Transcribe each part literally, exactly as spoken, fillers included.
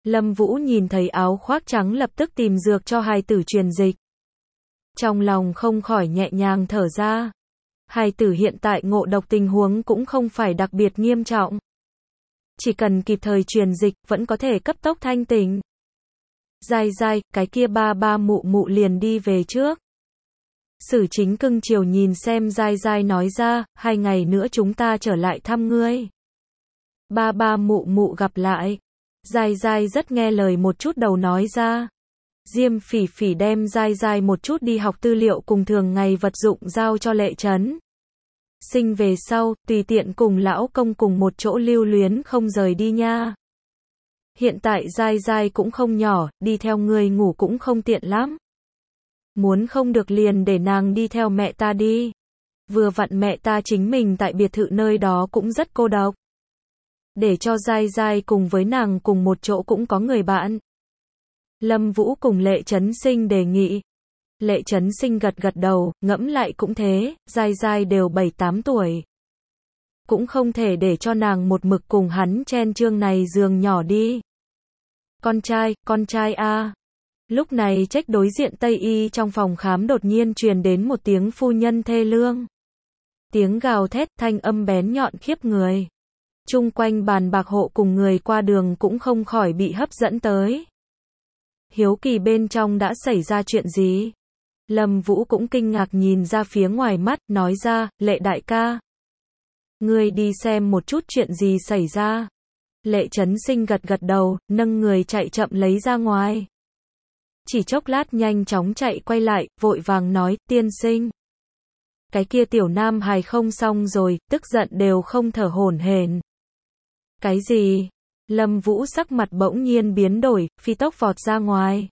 Lâm Vũ nhìn thấy áo khoác trắng lập tức tìm dược cho hài tử truyền dịch. Trong lòng không khỏi nhẹ nhàng thở ra. Hài tử hiện tại ngộ độc tình huống cũng không phải đặc biệt nghiêm trọng. Chỉ cần kịp thời truyền dịch, vẫn có thể cấp tốc thanh tỉnh. Dai dai, cái kia ba ba mụ mụ liền đi về trước. Sử Chính cưng chiều nhìn xem Dai Dai nói ra, hai ngày nữa chúng ta trở lại thăm ngươi. Ba ba mụ mụ gặp lại. Dai Dai rất nghe lời một chút đầu nói ra. Diêm Phỉ Phỉ đem Dai Dai một chút đi học tư liệu cùng thường ngày vật dụng giao cho Lệ Trấn. Sinh về sau, tùy tiện cùng lão công cùng một chỗ lưu luyến không rời đi nha. Hiện tại Dai Dai cũng không nhỏ, đi theo người ngủ cũng không tiện lắm. Muốn không được liền để nàng đi theo mẹ ta đi. Vừa vặn mẹ ta chính mình tại biệt thự nơi đó cũng rất cô độc. Để cho Dai Dai cùng với nàng cùng một chỗ cũng có người bạn. Lâm Vũ cùng Lệ Trấn Sinh đề nghị. Lệ Trấn Sinh gật gật đầu, ngẫm lại cũng thế, Dai Dai đều bảy tám tuổi. Cũng không thể để cho nàng một mực cùng hắn chen chương này giường nhỏ đi. Con trai, con trai a. Lúc này trách đối diện Tây Y trong phòng khám đột nhiên truyền đến một tiếng phu nhân thê lương. Tiếng gào thét thanh âm bén nhọn khiếp người. Chung quanh bàn bạc hộ cùng người qua đường cũng không khỏi bị hấp dẫn tới. Hiếu kỳ bên trong đã xảy ra chuyện gì? Lâm Vũ cũng kinh ngạc nhìn ra phía ngoài mắt, nói ra, Lệ đại ca. Ngươi đi xem một chút chuyện gì xảy ra. Lệ Trấn Sinh gật gật đầu, nâng người chạy chậm lấy ra ngoài. Chỉ chốc lát nhanh chóng chạy quay lại, vội vàng nói, tiên sinh. Cái kia tiểu nam hài không xong rồi, tức giận đều không thở hổn hển. Cái gì? Lâm Vũ sắc mặt bỗng nhiên biến đổi, phi tốc vọt ra ngoài.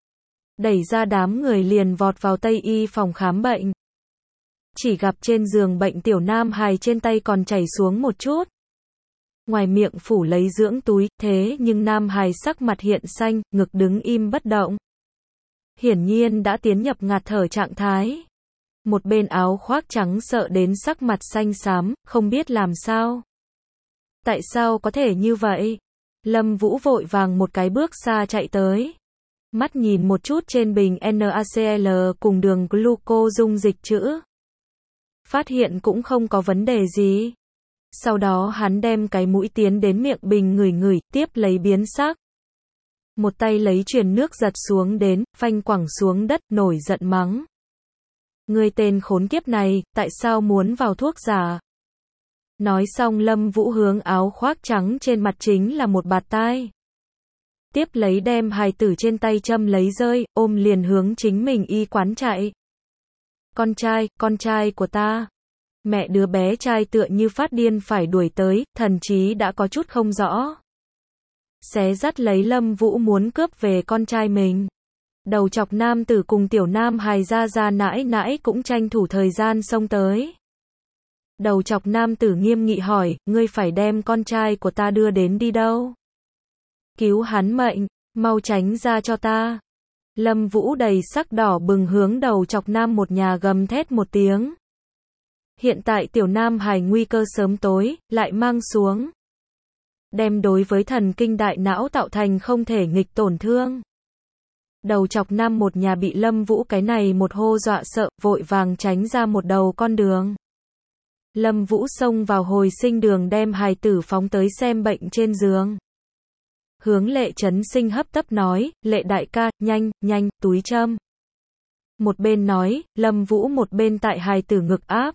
Đẩy ra đám người liền vọt vào Tây Y phòng khám bệnh. Chỉ gặp trên giường bệnh tiểu nam hài trên tay còn chảy xuống một chút. Ngoài miệng phủ lấy dưỡng túi, thế nhưng nam hài sắc mặt hiện xanh, ngực đứng im bất động. Hiển nhiên đã tiến nhập ngạt thở trạng thái. Một bên áo khoác trắng sợ đến sắc mặt xanh xám, không biết làm sao. Tại sao có thể như vậy? Lâm Vũ vội vàng một cái bước xa chạy tới. Mắt nhìn một chút trên bình NaCl cùng đường gluco dung dịch chữ. Phát hiện cũng không có vấn đề gì. Sau đó hắn đem cái mũi tiến đến miệng bình ngửi ngửi, tiếp lấy biến sắc. Một tay lấy truyền nước giật xuống đến, phanh quẳng xuống đất, nổi giận mắng. Ngươi tên khốn kiếp này, tại sao muốn vào thuốc giả? Nói xong Lâm Vũ hướng áo khoác trắng trên mặt chính là một bạt tai. Tiếp lấy đem hài tử trên tay châm lấy rơi, ôm liền hướng chính mình y quán chạy. Con trai, con trai của ta. Mẹ đứa bé trai tựa như phát điên phải đuổi tới, thần trí đã có chút không rõ. Xé dắt lấy Lâm Vũ muốn cướp về con trai mình. Đầu chọc nam tử cùng tiểu nam hài ra ra nãi nãi cũng tranh thủ thời gian xông tới. Đầu chọc nam tử nghiêm nghị hỏi, ngươi phải đem con trai của ta đưa đến đi đâu? Cứu hắn mệnh, mau tránh ra cho ta. Lâm Vũ đầy sắc đỏ bừng hướng đầu chọc nam một nhà gầm thét một tiếng. Hiện tại tiểu nam hài nguy cơ sớm tối, lại mang xuống. Đem đối với thần kinh đại não tạo thành không thể nghịch tổn thương. Đầu chọc nam một nhà bị Lâm Vũ cái này một hô dọa sợ, vội vàng tránh ra một đầu con đường. Lâm Vũ xông vào hồi sinh đường đem hài tử phóng tới xem bệnh trên giường. Hướng Lệ Trấn Sinh hấp tấp nói, Lệ đại ca, nhanh, nhanh, túi châm. Một bên nói, Lâm Vũ một bên tại hài tử ngực áp.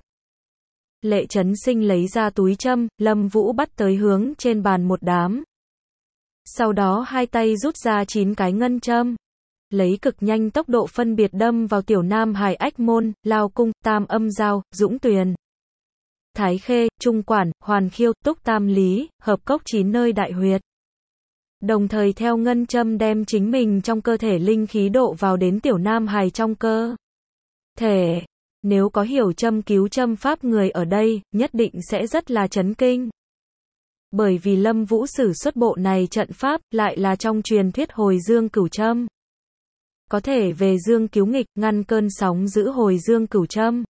Lệ Trấn Sinh lấy ra túi châm, Lâm Vũ bắt tới hướng trên bàn một đám. Sau đó hai tay rút ra chín cái ngân châm. Lấy cực nhanh tốc độ phân biệt đâm vào tiểu nam hài ách môn, lao cung, tam âm giao, dũng tuyền. Thái khê, trung quản, hoàn khiêu, túc tam lý, hợp cốc chín nơi đại huyệt. Đồng thời theo ngân châm đem chính mình trong cơ thể linh khí độ vào đến tiểu nam hài trong cơ thể. Nếu có hiểu châm cứu châm pháp người ở đây, nhất định sẽ rất là chấn kinh. Bởi vì Lâm Vũ sử xuất bộ này trận pháp, lại là trong truyền thuyết hồi dương cửu châm. Có thể về dương cứu nghịch, ngăn cơn sóng giữ hồi dương cửu châm.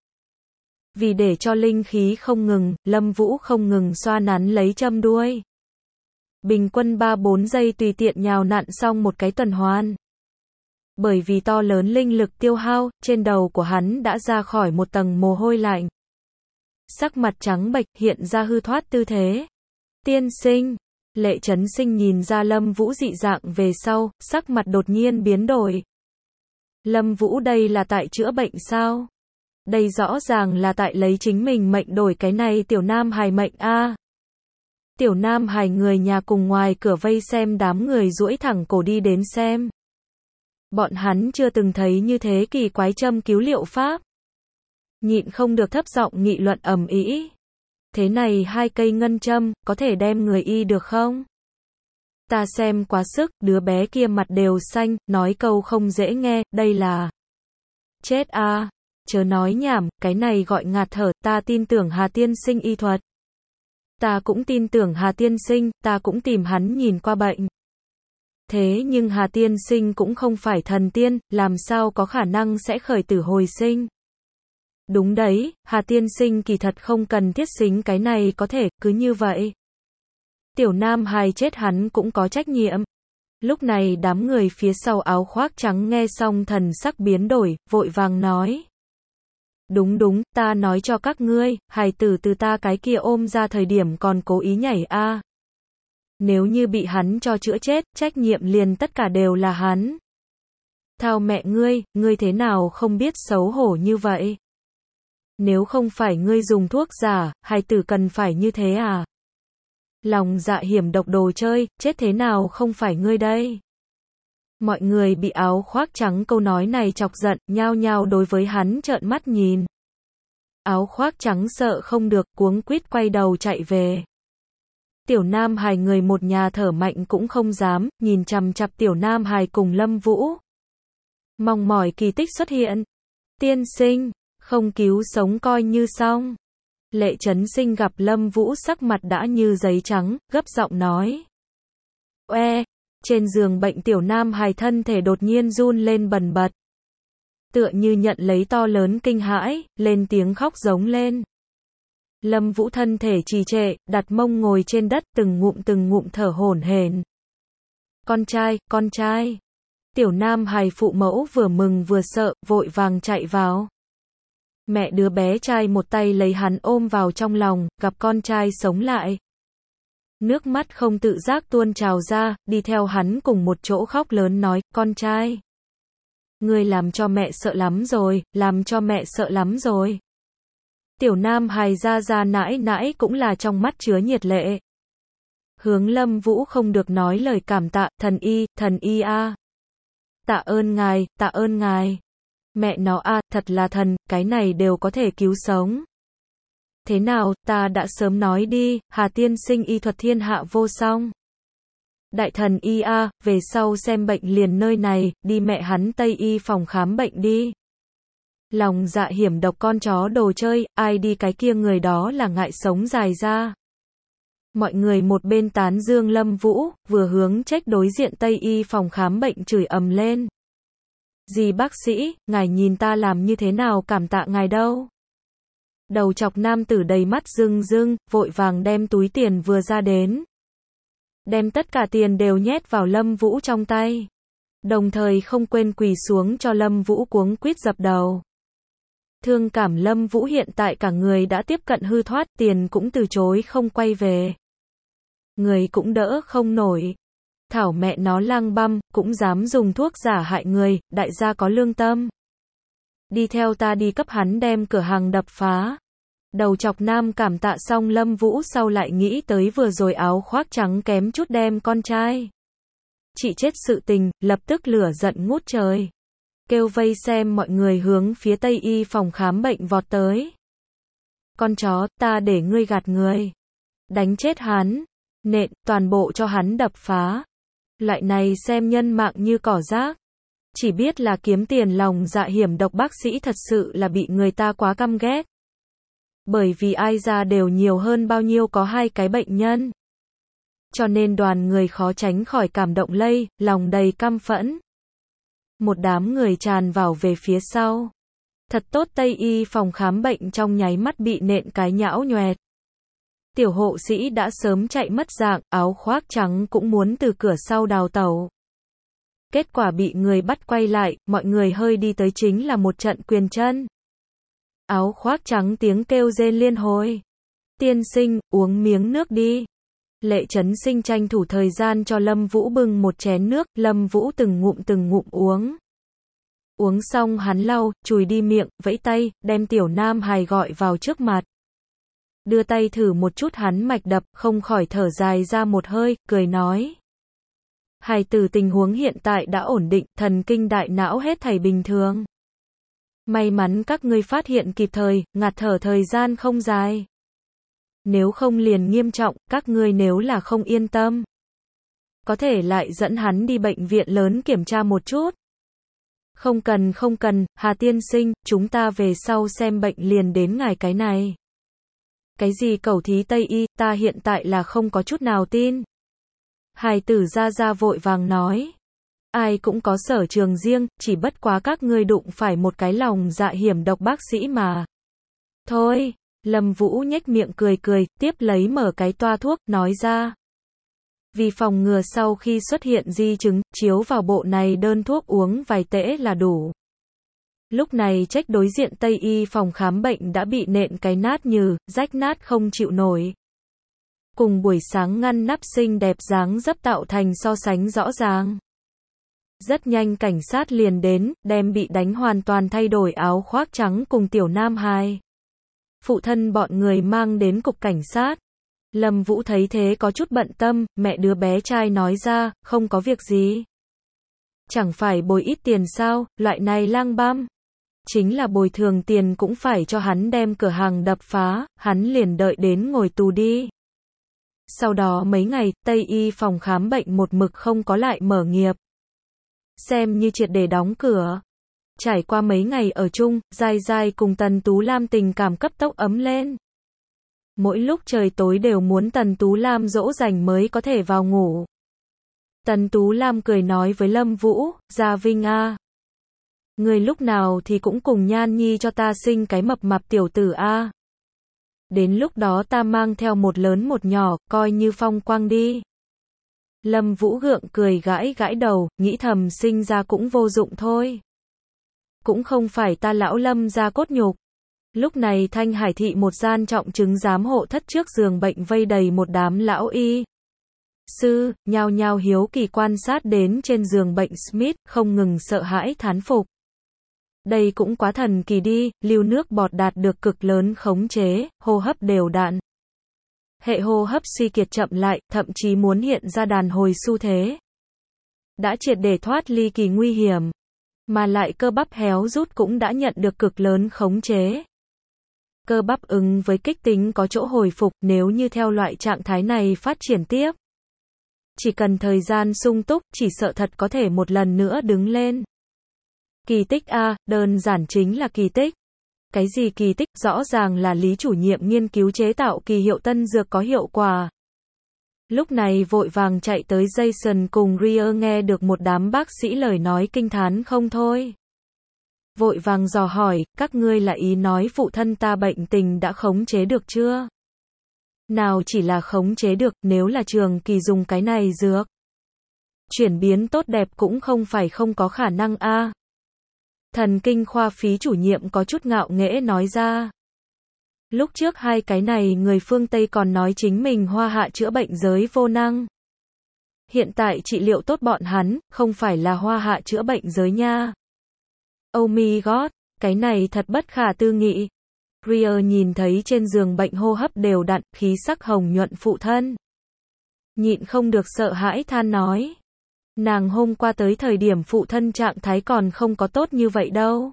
Vì để cho linh khí không ngừng, Lâm Vũ không ngừng xoa nắn lấy châm đuôi. bình quân ba bốn giây tùy tiện nhào nặn xong một cái tuần hoàn. Bởi vì to lớn linh lực tiêu hao, trên đầu của hắn đã ra khỏi một tầng mồ hôi lạnh. Sắc mặt trắng bệch, hiện ra hư thoát tư thế. Tiên sinh, Lệ Chấn Sinh nhìn ra Lâm Vũ dị dạng về sau, sắc mặt đột nhiên biến đổi. Lâm Vũ đây là tại chữa bệnh sao? Đây rõ ràng là tại lấy chính mình mệnh đổi cái này tiểu nam hài mệnh a. Tiểu nam hài người nhà cùng ngoài cửa vây xem, đám người duỗi thẳng cổ đi đến xem. Bọn hắn chưa từng thấy như thế kỳ quái châm cứu liệu pháp. Nhịn không được thấp giọng nghị luận ầm ĩ. Thế này hai cây ngân châm, có thể đem người y được không? Ta xem quá sức, đứa bé kia mặt đều xanh, nói câu không dễ nghe, đây là... Chết a, à. Chớ nói nhảm, cái này gọi ngạt thở, ta tin tưởng Hà tiên sinh y thuật. Ta cũng tin tưởng Hà tiên sinh, ta cũng tìm hắn nhìn qua bệnh. Thế nhưng Hà tiên sinh cũng không phải thần tiên, làm sao có khả năng sẽ khởi tử hồi sinh. Đúng đấy, Hà tiên sinh kỳ thật không cần thiết xính cái này, có thể, cứ như vậy. Tiểu nam hài chết hắn cũng có trách nhiệm. Lúc này đám người phía sau áo khoác trắng nghe xong thần sắc biến đổi, vội vàng nói. Đúng đúng, ta nói cho các ngươi, hài tử từ ta cái kia ôm ra thời điểm còn cố ý nhảy a. À. Nếu như bị hắn cho chữa chết, trách nhiệm liền tất cả đều là hắn. Thao mẹ ngươi, ngươi thế nào không biết xấu hổ như vậy? Nếu không phải ngươi dùng thuốc giả, hài tử cần phải như thế à? Lòng dạ hiểm độc đồ chơi, chết thế nào không phải ngươi đây? Mọi người bị áo khoác trắng câu nói này chọc giận, nhao nhao đối với hắn trợn mắt nhìn. Áo khoác trắng sợ không được, cuống quýt quay đầu chạy về. Tiểu nam hài người một nhà thở mạnh cũng không dám, nhìn chằm chằm tiểu nam hài cùng Lâm Vũ. Mong mỏi kỳ tích xuất hiện. Tiên sinh, không cứu sống coi như xong. Lệ Chấn Sinh gặp Lâm Vũ sắc mặt đã như giấy trắng, gấp giọng nói. Oe, trên giường bệnh tiểu nam hài thân thể đột nhiên run lên bần bật. Tựa như nhận lấy to lớn kinh hãi, lên tiếng khóc giống lên. Lâm Vũ thân thể trì trệ, đặt mông ngồi trên đất, từng ngụm từng ngụm thở hổn hển. Con trai, con trai. Tiểu nam hài phụ mẫu vừa mừng vừa sợ, vội vàng chạy vào. Mẹ đứa bé trai một tay lấy hắn ôm vào trong lòng, gặp con trai sống lại. Nước mắt không tự giác tuôn trào ra, đi theo hắn cùng một chỗ khóc lớn nói, con trai. Ngươi làm cho mẹ sợ lắm rồi, làm cho mẹ sợ lắm rồi. Tiểu nam hài ra ra nãi nãi cũng là trong mắt chứa nhiệt lệ. Hướng Lâm Vũ không được nói lời cảm tạ, thần y, thần y a. Tạ ơn ngài, tạ ơn ngài. Mẹ nó a, thật là thần, cái này đều có thể cứu sống. Thế nào, ta đã sớm nói đi, Hà tiên sinh y thuật thiên hạ vô song. Đại thần y a, về sau xem bệnh liền nơi này, đi mẹ hắn Tây y phòng khám bệnh đi. Lòng dạ hiểm độc con chó đồ chơi, ai đi cái kia người đó là ngại sống dài ra. Mọi người một bên tán dương Lâm Vũ, vừa hướng trách đối diện Tây y phòng khám bệnh chửi ầm lên. Dì bác sĩ, ngài nhìn ta làm như thế nào cảm tạ ngài đâu. Đầu chọc nam tử đầy mắt rưng rưng, vội vàng đem túi tiền vừa ra đến. Đem tất cả tiền đều nhét vào Lâm Vũ trong tay. Đồng thời không quên quỳ xuống cho Lâm Vũ cuống quýt dập đầu. Thương cảm Lâm Vũ hiện tại cả người đã tiếp cận hư thoát, tiền cũng từ chối không quay về. Người cũng đỡ không nổi. Thảo mẹ nó lang băm, cũng dám dùng thuốc giả hại người, đại gia có lương tâm. Đi theo ta đi cấp hắn đem cửa hàng đập phá. Đầu chọc nam cảm tạ xong Lâm Vũ sau lại nghĩ tới vừa rồi áo khoác trắng kém chút đem con trai. Chị chết sự tình, lập tức lửa giận ngút trời. Kêu vây xem mọi người hướng phía Tây y phòng khám bệnh vọt tới. Con chó, ta để ngươi gạt người. Đánh chết hắn. Nện, toàn bộ cho hắn đập phá. Loại này xem nhân mạng như cỏ rác. Chỉ biết là kiếm tiền lòng dạ hiểm độc bác sĩ thật sự là bị người ta quá căm ghét. Bởi vì ai ra đều nhiều hơn bao nhiêu có hai cái bệnh nhân. Cho nên đoàn người khó tránh khỏi cảm động lây, lòng đầy căm phẫn. Một đám người tràn vào về phía sau. Thật tốt Tây y phòng khám bệnh trong nháy mắt bị nện cái nhão nhoẹt. Tiểu hộ sĩ đã sớm chạy mất dạng, áo khoác trắng cũng muốn từ cửa sau đào tẩu. Kết quả bị người bắt quay lại, mọi người hơi đi tới chính là một trận quyền chân. Áo khoác trắng tiếng kêu rên liên hồi. Tiên sinh, uống miếng nước đi. Lệ Chấn Sinh tranh thủ thời gian cho Lâm Vũ bưng một chén nước, Lâm Vũ từng ngụm từng ngụm uống. Uống xong hắn lau, chùi đi miệng, vẫy tay, đem Tiểu Nam Hài gọi vào trước mặt. Đưa tay thử một chút hắn mạch đập, không khỏi thở dài ra một hơi, cười nói. Hài tử tình huống hiện tại đã ổn định, thần kinh đại não hết thảy bình thường. May mắn các ngươi phát hiện kịp thời, ngạt thở thời gian không dài. Nếu không liền nghiêm trọng, các ngươi nếu là không yên tâm. Có thể lại dẫn hắn đi bệnh viện lớn kiểm tra một chút. Không cần không cần, Hà tiên sinh, chúng ta về sau xem bệnh liền đến ngài cái này. Cái gì cẩu thí Tây y, ta hiện tại là không có chút nào tin. Hài tử ra ra vội vàng nói. Ai cũng có sở trường riêng, chỉ bất quá các ngươi đụng phải một cái lòng dạ hiểm độc bác sĩ mà. Thôi, Lâm Vũ nhếch miệng cười cười, tiếp lấy mở cái toa thuốc, nói ra. Vì phòng ngừa sau khi xuất hiện di chứng, chiếu vào bộ này đơn thuốc uống vài tễ là đủ. Lúc này trách đối diện Tây y phòng khám bệnh đã bị nện cái nát nhừ, rách nát không chịu nổi. Cùng buổi sáng ngăn nắp xinh đẹp dáng dấp tạo thành so sánh rõ ràng. Rất nhanh cảnh sát liền đến, đem bị đánh hoàn toàn thay đổi áo khoác trắng cùng Tiểu Nam Hài. Phụ thân bọn người mang đến cục cảnh sát. Lâm Vũ thấy thế có chút bận tâm, mẹ đứa bé trai nói ra, không có việc gì. Chẳng phải bồi ít tiền sao, loại này lang băm. Chính là bồi thường tiền cũng phải cho hắn đem cửa hàng đập phá, hắn liền đợi đến ngồi tù đi. Sau đó mấy ngày, Tây y phòng khám bệnh một mực không có lại mở nghiệp. Xem như triệt để đóng cửa. Trải qua mấy ngày ở chung, Giai Giai cùng Tần Tú Lam tình cảm cấp tốc ấm lên. Mỗi lúc trời tối đều muốn Tần Tú Lam dỗ dành mới có thể vào ngủ. Tần Tú Lam cười nói với Lâm Vũ, Gia Vinh a, người lúc nào thì cũng cùng Nhan Nhi cho ta sinh cái mập mạp tiểu tử a. Đến lúc đó ta mang theo một lớn một nhỏ, coi như phong quang đi. Lâm Vũ gượng cười gãi gãi đầu, nghĩ thầm sinh ra cũng vô dụng thôi. Cũng không phải ta lão Lâm ra cốt nhục. Lúc này Thanh Hải thị một gian trọng chứng giám hộ thất trước giường bệnh vây đầy một đám lão y sư, nhao nhao hiếu kỳ quan sát đến trên giường bệnh Smith, không ngừng sợ hãi thán phục. Đây cũng quá thần kỳ đi, lưu nước bọt đạt được cực lớn khống chế, hô hấp đều đặn. Hệ hô hấp suy kiệt chậm lại, thậm chí muốn hiện ra đàn hồi xu thế. Đã triệt để thoát ly kỳ nguy hiểm, mà lại cơ bắp héo rút cũng đã nhận được cực lớn khống chế. Cơ bắp ứng với kích tính có chỗ hồi phục, nếu như theo loại trạng thái này phát triển tiếp. Chỉ cần thời gian sung túc, chỉ sợ thật có thể một lần nữa đứng lên. Kỳ tích a, đơn giản chính là kỳ tích. Cái gì kỳ tích, rõ ràng là Lý chủ nhiệm nghiên cứu chế tạo kỳ hiệu tân dược có hiệu quả. Lúc này vội vàng chạy tới Jason cùng Rhea nghe được một đám bác sĩ lời nói kinh thán không thôi. Vội vàng dò hỏi, các ngươi là ý nói phụ thân ta bệnh tình đã khống chế được chưa? Nào chỉ là khống chế được, nếu là trường kỳ dùng cái này dược. Chuyển biến tốt đẹp cũng không phải không có khả năng a. À. Thần kinh khoa phí chủ nhiệm có chút ngạo nghễ nói ra. Lúc trước hai cái này người phương Tây còn nói chính mình hoa hạ chữa bệnh giới vô năng. Hiện tại trị liệu tốt bọn hắn, không phải là hoa hạ chữa bệnh giới nha. Oh my god, cái này thật bất khả tư nghị. Rhea nhìn thấy trên giường bệnh hô hấp đều đặn, khí sắc hồng nhuận phụ thân. Nhịn không được sợ hãi than nói. Nàng hôm qua tới thời điểm phụ thân trạng thái còn không có tốt như vậy đâu.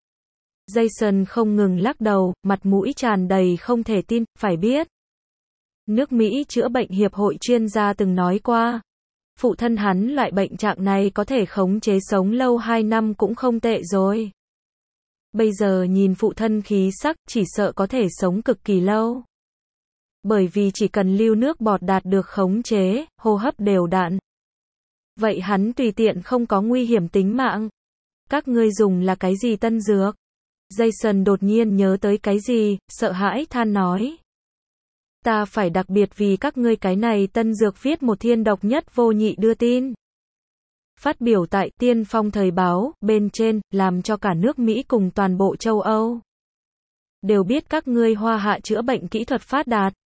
Jason không ngừng lắc đầu, mặt mũi tràn đầy không thể tin, phải biết. Nước Mỹ chữa bệnh hiệp hội chuyên gia từng nói qua. Phụ thân hắn loại bệnh trạng này có thể khống chế sống lâu hai năm cũng không tệ rồi. Bây giờ nhìn phụ thân khí sắc, chỉ sợ có thể sống cực kỳ lâu. Bởi vì chỉ cần lưu nước bọt đạt được khống chế, hô hấp đều đặn. Vậy hắn tùy tiện không có nguy hiểm tính mạng. Các ngươi dùng là cái gì tân dược? Jason đột nhiên nhớ tới cái gì, sợ hãi than nói. Ta phải đặc biệt vì các ngươi cái này tân dược viết một thiên độc nhất vô nhị đưa tin. Phát biểu tại Tiên Phong Thời báo, bên trên, làm cho cả nước Mỹ cùng toàn bộ châu Âu đều biết các ngươi Hoa Hạ chữa bệnh kỹ thuật phát đạt.